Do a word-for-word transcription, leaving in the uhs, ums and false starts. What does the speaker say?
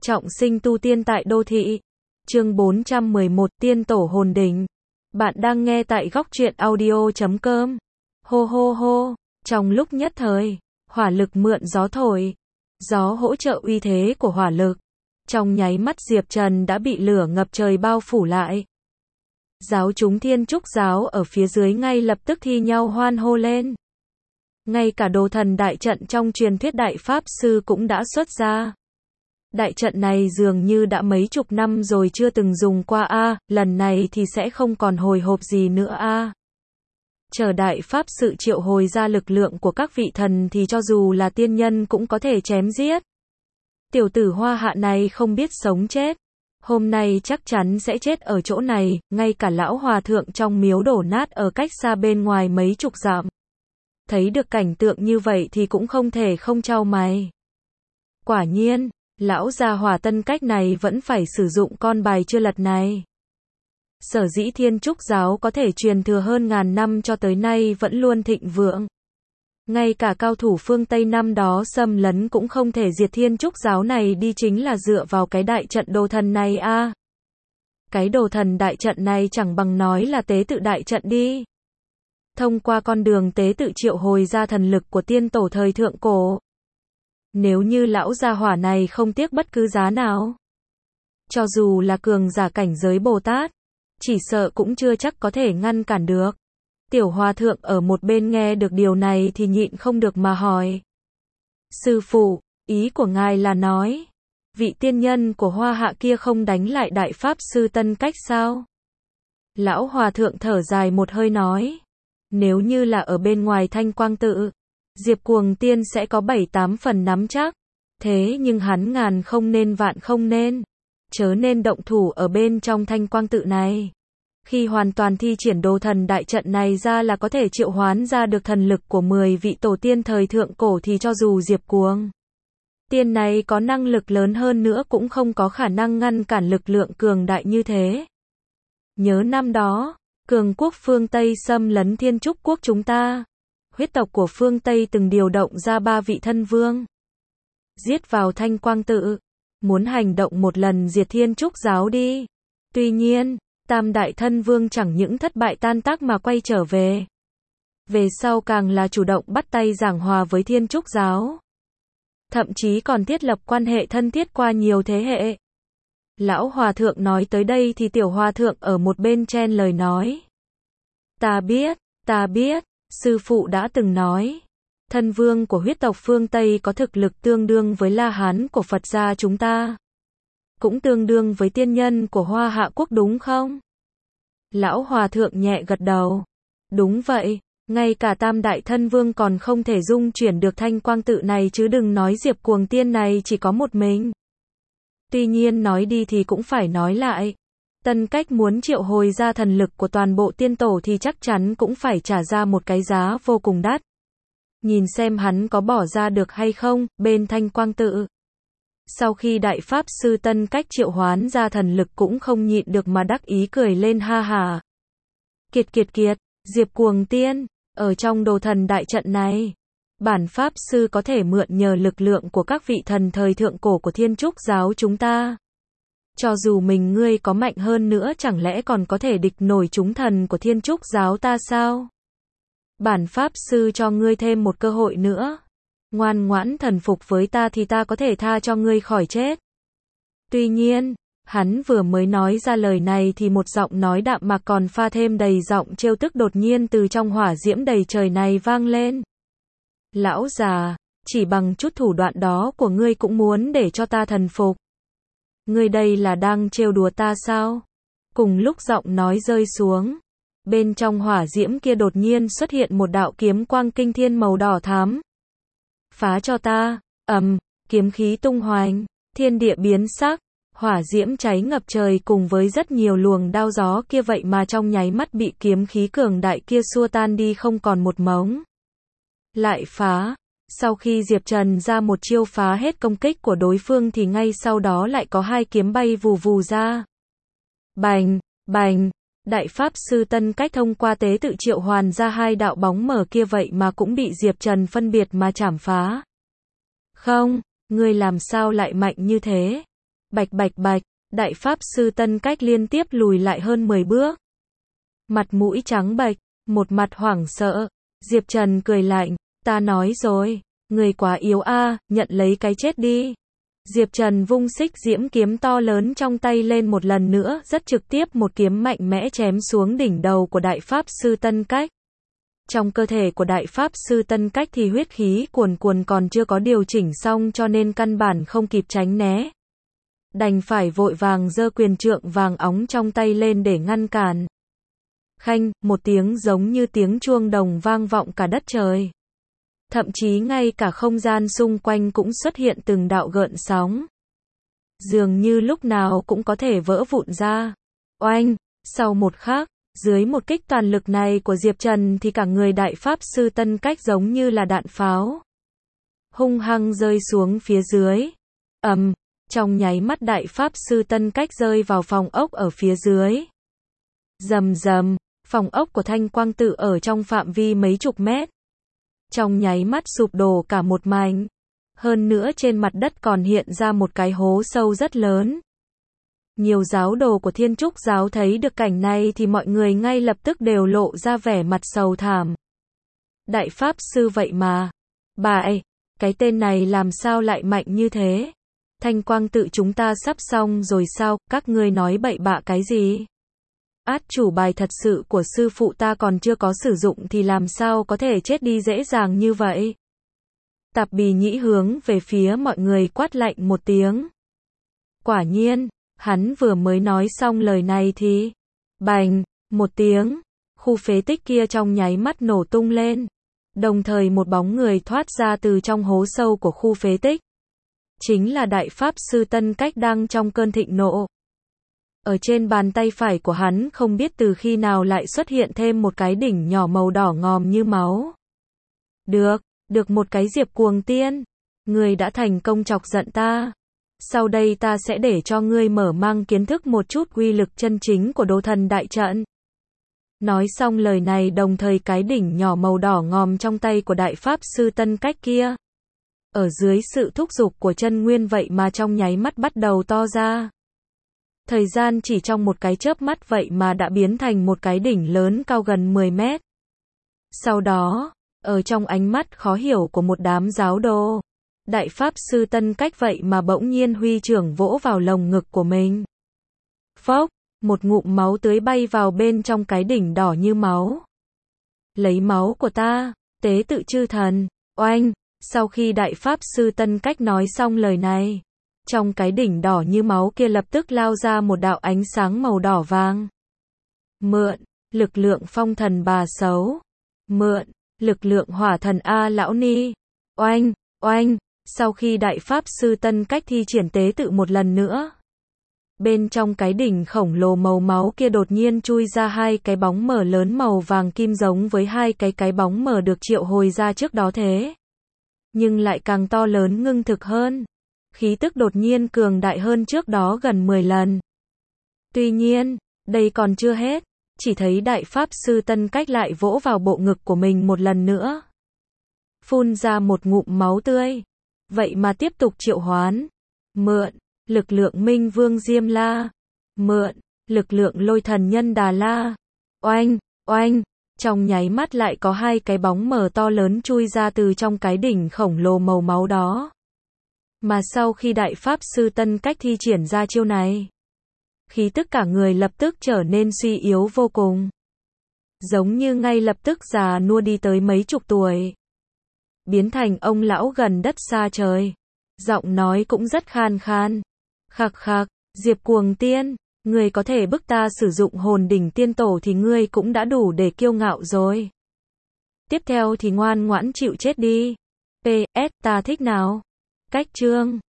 Trọng sinh tu tiên tại đô thị. Chương bốn trăm mười một, Tiên tổ hồn đỉnh. Bạn đang nghe tại góc truyện audio chấm com. Hô hô hô, trong lúc nhất thời, hỏa lực mượn gió thổi. Gió hỗ trợ uy thế của hỏa lực. Trong nháy mắt Diệp Trần đã bị lửa ngập trời bao phủ lại. Giáo chúng Thiên Trúc giáo ở phía dưới ngay lập tức thi nhau hoan hô lên. Ngay cả đồ thần đại trận trong truyền thuyết đại pháp sư cũng đã xuất ra. Đại trận này dường như đã mấy chục năm rồi chưa từng dùng qua a, lần này thì sẽ không còn hồi hộp gì nữa a. Chờ đại pháp sự triệu hồi ra lực lượng của các vị thần thì cho dù là tiên nhân cũng có thể chém giết. Tiểu tử Hoa Hạ này không biết sống chết. Hôm nay chắc chắn sẽ chết ở chỗ này, ngay cả lão hòa thượng trong miếu đổ nát ở cách xa bên ngoài mấy chục dặm. Thấy được cảnh tượng như vậy thì cũng không thể không chau mày. Quả nhiên, lão gia hỏa tân cách này vẫn phải sử dụng con bài chưa lật này. Sở dĩ Thiên Trúc giáo có thể truyền thừa hơn ngàn năm cho tới nay vẫn luôn thịnh vượng. Ngay cả cao thủ phương Tây năm đó xâm lấn cũng không thể diệt Thiên Trúc giáo này đi, chính là dựa vào cái đại trận đồ thần này a. À. Cái đồ thần đại trận này chẳng bằng nói là tế tự đại trận đi. Thông qua con đường tế tự triệu hồi ra thần lực của tiên tổ thời thượng cổ. Nếu như lão gia hỏa này không tiếc bất cứ giá nào, cho dù là cường giả cảnh giới Bồ Tát, chỉ sợ cũng chưa chắc có thể ngăn cản được. Tiểu hòa thượng ở một bên nghe được điều này thì nhịn không được mà hỏi. Sư phụ, ý của ngài là nói, vị tiên nhân của Hoa Hạ kia không đánh lại đại pháp sư tân cách sao? Lão hòa thượng thở dài một hơi nói. Nếu như là ở bên ngoài Thanh Quang tự, Diệp Cuồng Tiên sẽ có bảy tám phần nắm chắc. Thế nhưng hắn ngàn không nên vạn không nên. Chớ nên động thủ ở bên trong Thanh Quang tự này. Khi hoàn toàn thi triển đồ thần đại trận này ra là có thể triệu hoán ra được thần lực của mười vị tổ tiên thời thượng cổ thì cho dù Diệp Cuồng Tiên này có năng lực lớn hơn nữa cũng không có khả năng ngăn cản lực lượng cường đại như thế. Nhớ năm đó, cường quốc phương Tây xâm lấn Thiên Trúc quốc chúng ta. Huyết tộc của phương Tây từng điều động ra ba vị thân vương. Giết vào Thanh Quang tự. Muốn hành động một lần diệt Thiên Trúc giáo đi. Tuy nhiên, tam đại thân vương chẳng những thất bại tan tác mà quay trở về. Về sau càng là chủ động bắt tay giảng hòa với Thiên Trúc giáo. Thậm chí còn thiết lập quan hệ thân thiết qua nhiều thế hệ. Lão hòa thượng nói tới đây thì tiểu hòa thượng ở một bên chen lời nói. Ta biết, ta biết, sư phụ đã từng nói. Thân vương của huyết tộc phương Tây có thực lực tương đương với La Hán của Phật gia chúng ta. Cũng tương đương với tiên nhân của Hoa Hạ quốc đúng không? Lão hòa thượng nhẹ gật đầu. Đúng vậy, ngay cả tam đại thân vương còn không thể dung chuyển được Thanh Quang tự này chứ đừng nói Diệp Cuồng Tiên này chỉ có một mình. Tuy nhiên nói đi thì cũng phải nói lại. Tân cách muốn triệu hồi ra thần lực của toàn bộ tiên tổ thì chắc chắn cũng phải trả ra một cái giá vô cùng đắt. Nhìn xem hắn có bỏ ra được hay không, bên Thanh Quang tự. Sau khi đại pháp sư tân cách triệu hoán ra thần lực cũng không nhịn được mà đắc ý cười lên ha hà. Kiệt kiệt kiệt, Diệp Cuồng Tiên, ở trong đồ thần đại trận này, bản pháp sư có thể mượn nhờ lực lượng của các vị thần thời thượng cổ của Thiên Trúc giáo chúng ta. Cho dù mình ngươi có mạnh hơn nữa chẳng lẽ còn có thể địch nổi chúng thần của Thiên Trúc giáo ta sao? Bản pháp sư cho ngươi thêm một cơ hội nữa. Ngoan ngoãn thần phục với ta thì ta có thể tha cho ngươi khỏi chết. Tuy nhiên, hắn vừa mới nói ra lời này thì một giọng nói đạm mạc còn pha thêm đầy giọng trêu tức đột nhiên từ trong hỏa diễm đầy trời này vang lên. Lão già, chỉ bằng chút thủ đoạn đó của ngươi cũng muốn để cho ta thần phục. Ngươi đây là đang trêu đùa ta sao? Cùng lúc giọng nói rơi xuống, bên trong hỏa diễm kia đột nhiên xuất hiện một đạo kiếm quang kinh thiên màu đỏ thắm. Phá cho ta, ầm, kiếm khí tung hoành, thiên địa biến sắc, hỏa diễm cháy ngập trời cùng với rất nhiều luồng đao gió kia vậy mà trong nháy mắt bị kiếm khí cường đại kia xua tan đi không còn một mống. Lại phá. Sau khi Diệp Trần ra một chiêu phá hết công kích của đối phương thì ngay sau đó lại có hai kiếm bay vù vù ra. Bành, bành, đại pháp sư tân cách thông qua tế tự triệu hoàn ra hai đạo bóng mờ kia vậy mà cũng bị Diệp Trần phân biệt mà chảm phá. Không, ngươi làm sao lại mạnh như thế? Bạch bạch bạch, đại pháp sư Tân Cách liên tiếp lùi lại hơn mười bước. Mặt mũi trắng bệch, một mặt hoảng sợ. Diệp Trần cười lạnh, ta nói rồi, người quá yếu a, nhận lấy cái chết đi. Diệp Trần vung xích diễm kiếm to lớn trong tay lên một lần nữa, rất trực tiếp một kiếm mạnh mẽ chém xuống đỉnh đầu của đại pháp sư Tân Cách. Trong cơ thể của đại pháp sư Tân Cách thì huyết khí cuồn cuồn còn chưa có điều chỉnh xong cho nên căn bản không kịp tránh né. Đành phải vội vàng giơ quyền trượng vàng óng trong tay lên để ngăn cản. Khanh, một tiếng giống như tiếng chuông đồng vang vọng cả đất trời. Thậm chí ngay cả không gian xung quanh cũng xuất hiện từng đạo gợn sóng. Dường như lúc nào cũng có thể vỡ vụn ra. Oanh, sau một khắc, dưới một kích toàn lực này của Diệp Trần thì cả người đại pháp sư Tân Cách giống như là đạn pháo. Hung hăng rơi xuống phía dưới. Ầm, trong nháy mắt đại pháp sư Tân Cách rơi vào phòng ốc ở phía dưới. Rầm rầm, phòng ốc của Thanh Quang Tự ở trong phạm vi mấy chục mét. Trong nháy mắt sụp đổ cả một mảnh. Hơn nữa trên mặt đất còn hiện ra một cái hố sâu rất lớn. Nhiều giáo đồ của Thiên Trúc giáo thấy được cảnh này thì mọi người ngay lập tức đều lộ ra vẻ mặt sầu thảm. Đại pháp sư vậy mà. Bà ơi, cái tên này làm sao lại mạnh như thế? Thanh Quang Tự chúng ta sắp xong rồi sao, các ngươi nói bậy bạ cái gì? Át chủ bài thật sự của sư phụ ta còn chưa có sử dụng thì làm sao có thể chết đi dễ dàng như vậy? Tạp Bì Nhĩ hướng về phía mọi người quát lạnh một tiếng. Quả nhiên, hắn vừa mới nói xong lời này thì bành, một tiếng, khu phế tích kia trong nháy mắt nổ tung lên. Đồng thời một bóng người thoát ra từ trong hố sâu của khu phế tích. Chính là đại pháp sư Tân Cách đang trong cơn thịnh nộ. Ở trên bàn tay phải của hắn không biết từ khi nào lại xuất hiện thêm một cái đỉnh nhỏ màu đỏ ngòm như máu. Được, được một cái Diệp Cuồng Tiên. Ngươi đã thành công chọc giận ta. Sau đây ta sẽ để cho ngươi mở mang kiến thức một chút uy lực chân chính của Đồ Thần Đại Trận. Nói xong lời này đồng thời cái đỉnh nhỏ màu đỏ ngòm trong tay của đại pháp sư Tân Cách kia. Ở dưới sự thúc giục của chân nguyên vậy mà trong nháy mắt bắt đầu to ra. Thời gian chỉ trong một cái chớp mắt vậy mà đã biến thành một cái đỉnh lớn cao gần mười mét. Sau đó, ở trong ánh mắt khó hiểu của một đám giáo đồ, đại pháp sư Tân Cách vậy mà bỗng nhiên huy trưởng vỗ vào lồng ngực của mình. Phốc, một ngụm máu tưới bay vào bên trong cái đỉnh đỏ như máu. Lấy máu của ta, tế tự chư thần, oanh, sau khi đại pháp sư Tân Cách nói xong lời này, trong cái đỉnh đỏ như máu kia lập tức lao ra một đạo ánh sáng màu đỏ vàng. Mượn, lực lượng phong thần bà xấu. Mượn, lực lượng hỏa thần A Lão Ni. Oanh, oanh, sau khi đại pháp sư Tân Cách thi triển tế tự một lần nữa. Bên trong cái đỉnh khổng lồ màu máu kia đột nhiên chui ra hai cái bóng mờ lớn màu vàng kim giống với hai cái cái bóng mờ được triệu hồi ra trước đó thế. Nhưng lại càng to lớn ngưng thực hơn. Khí tức đột nhiên cường đại hơn trước đó gần mười lần. Tuy nhiên, đây còn chưa hết, chỉ thấy đại pháp sư Tân Cách lại vỗ vào bộ ngực của mình một lần nữa. Phun ra một ngụm máu tươi. Vậy mà tiếp tục triệu hoán. Mượn, lực lượng Minh Vương Diêm La. Mượn, lực lượng Lôi Thần Nhân Đà La. Oanh, oanh, trong nháy mắt lại có hai cái bóng mờ to lớn chui ra từ trong cái đỉnh khổng lồ màu máu đó. Mà sau khi đại pháp sư Tân Cách thi triển ra chiêu này, khí tức cả người lập tức trở nên suy yếu vô cùng. Giống như ngay lập tức già nua đi tới mấy chục tuổi. Biến thành ông lão gần đất xa trời. Giọng nói cũng rất khan khan. Khạc khạc, Diệp Cuồng Tiên, ngươi có thể bức ta sử dụng hồn đỉnh tiên tổ thì ngươi cũng đã đủ để kiêu ngạo rồi. Tiếp theo thì ngoan ngoãn chịu chết đi. pê ét ta thích nào? Cách chương